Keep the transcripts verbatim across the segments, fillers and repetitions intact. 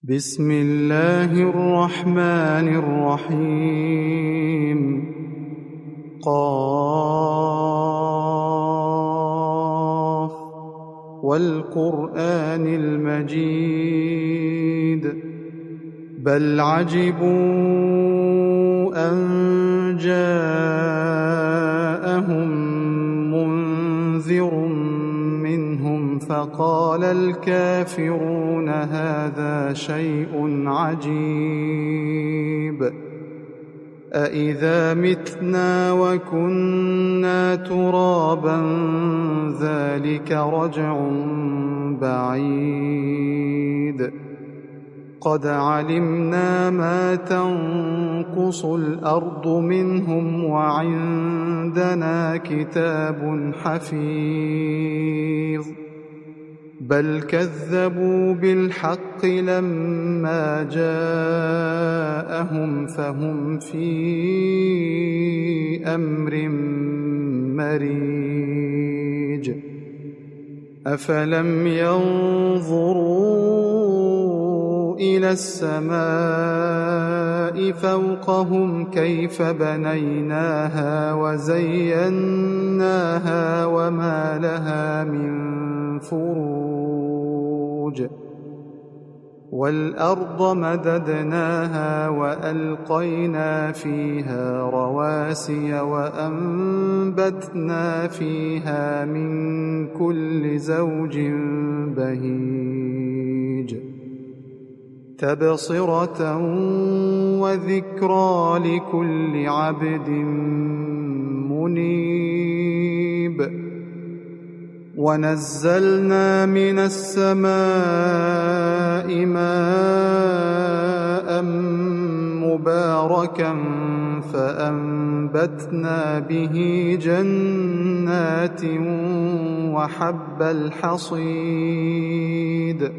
بسم الله الرحمن الرحيم. قاف والقرآن المجيد بل عجبوا أن جاءهم منذر منهم فقال الكافرون هذا شيء عجيب أإذا متنا وكنا ترابا ذلك رجع بعيد قد علمنا ما تنقص الأرض منهم وعندنا كتاب حفيظ بل كذبوا بالحق لما جاءهم فهم في أمر مريج أفلم ينظروا إلى السماء فوقهم كيف بنيناها وزيناها وما لها من فروج والأرض مددناها وألقينا فيها رواسي وأنبتنا فيها من كل زوج بهيج تبصرة وذكرى لكل عبد منيب ونزلنا من السماء ماء مباركا فأنبتنا به جنات وحب الحصيد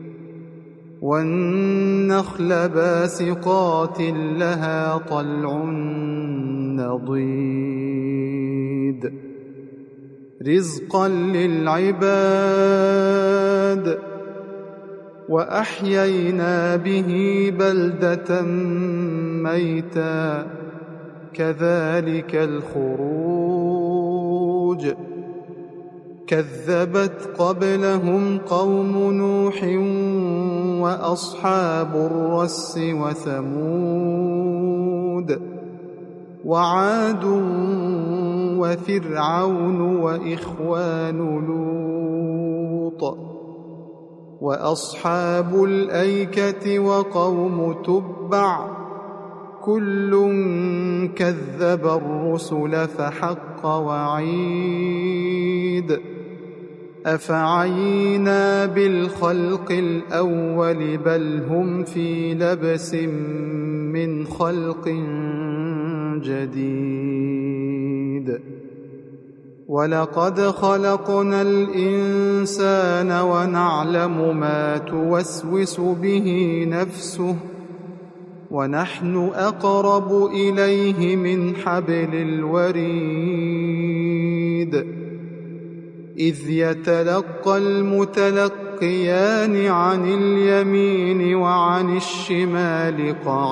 والنخل باسقات لها طلع نضيد رزقا للعباد وأحيينا به بلدة ميتا كذلك الخروج كذبت قبلهم قوم نوح وأصحاب الرس وثمود وعاد وفرعون وإخوان لوط وأصحاب الأيكة وقوم تبع كل كذب الرسل فحق وعيد أفعينا بالخلق الأول بل هم في لبس من خلق جديد ولقد خلقنا الإنسان ونعلم ما توسوس به نفسه ونحن أقرب إليه من حبل الوريد إذ يتلقى المتلقيان عن اليمين وعن الشمال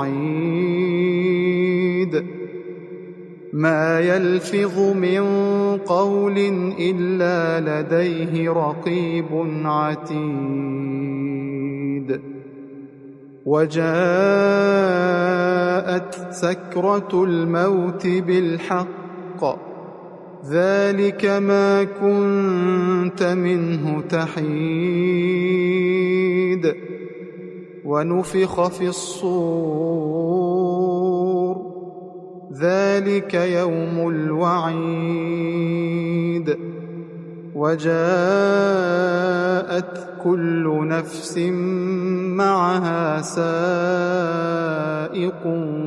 قعيد ما يلفظ من قول إلا لديه رقيب عتيد وجاءت سكرة الموت بالحق ذلك ما كنت منه تحيد ونفخ في الصور ذلك يوم الوعيد وجاءت كل نفس معها سائق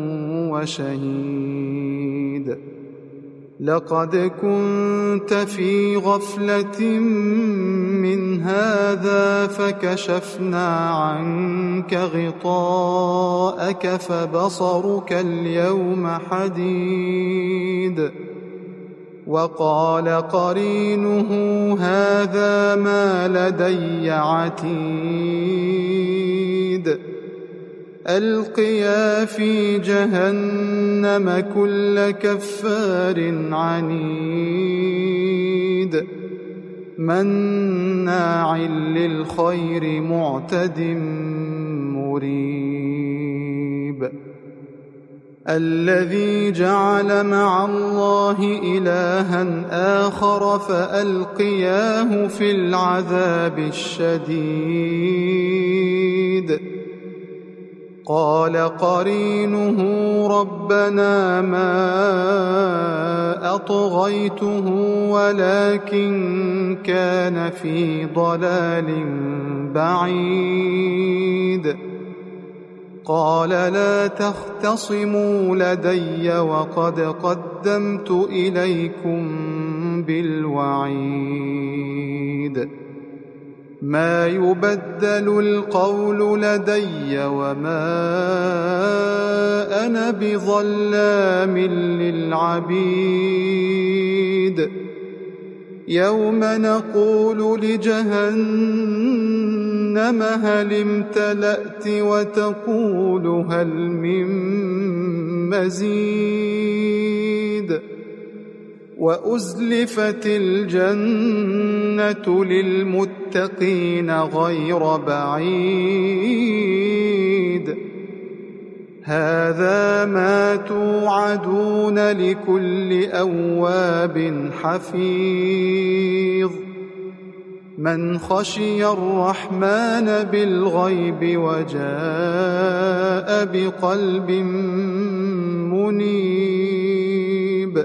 وشهيد لقد كنت في غفلة من هذا فكشفنا عنك غطاءك فبصرك اليوم حديد وقال قرينه هذا ما لدي عتيد ألقيا في جهنم كل كفار عنيد مناع للخير معتد مريب الذي جعل مع الله إلها آخر فألقياه في العذاب الشديد قال قرينه ربنا ما أطغيته ولكن كان في ضلال بعيد قال لا تختصموا لدي وقد قدمت إليكم بالوعيد ما يبدل القول لدي وما أنا بظلام للعبيد يوم نقول لجهنم هل امتلأت وتقول هل من مزيد وأزلفت الجنة للمتقين غير بعيد هذا ما توعدون لكل أواب حفيظ من خشي الرحمن بالغيب وجاء بقلب منيب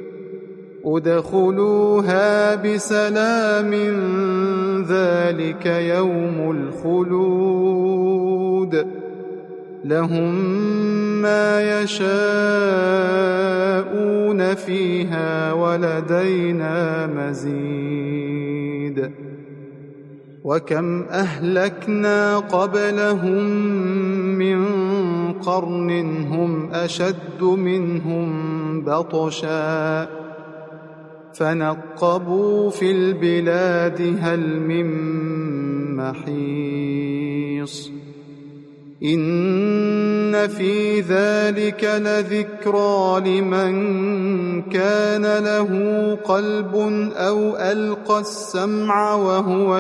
ادخلوها بسلام ذلك يوم الخلود لهم ما يشاءون فيها ولدينا مزيد وكم أهلكنا قبلهم من قرن هم أشد منهم بطشا فنقبوا في البلاد هل من محيص إن في ذلك لذكرى لمن كان له قلب أو ألقى السمع وهو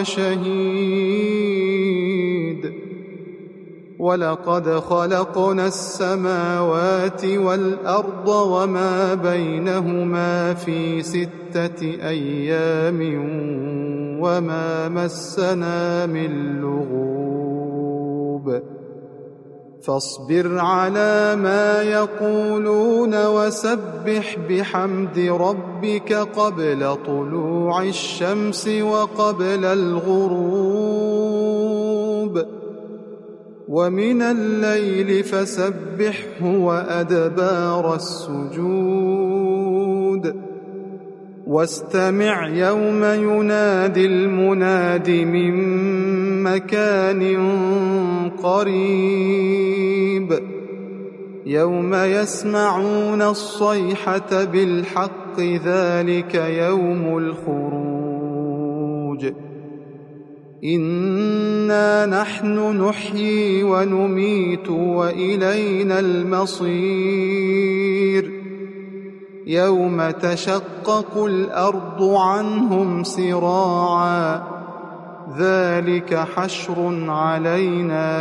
شهيد ولقد خلقنا السماوات والأرض وما بينهما في ستة أيام وما مسنا من لغوب فاصبر على ما يقولون وسبح بحمد ربك قبل طلوع الشمس وقبل الغروب ومن الليل فسبحه وأدبار السجود واستمع يوم ينادي المناد من مكان قريب يوم يسمعون الصيحة بالحق ذلك يوم الخروج إنا نحن نحيي ونميت وإلينا المصير يوم تشقق الأرض عنهم سراعا ذلك حشر علينا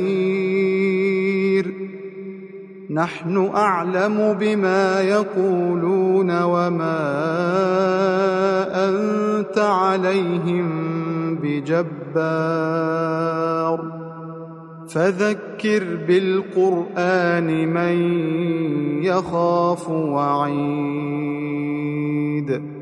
يسير نحن أعلم بما يقولون وما أنت عليهم بجبار فذكر بالقرآن من يخاف وعيد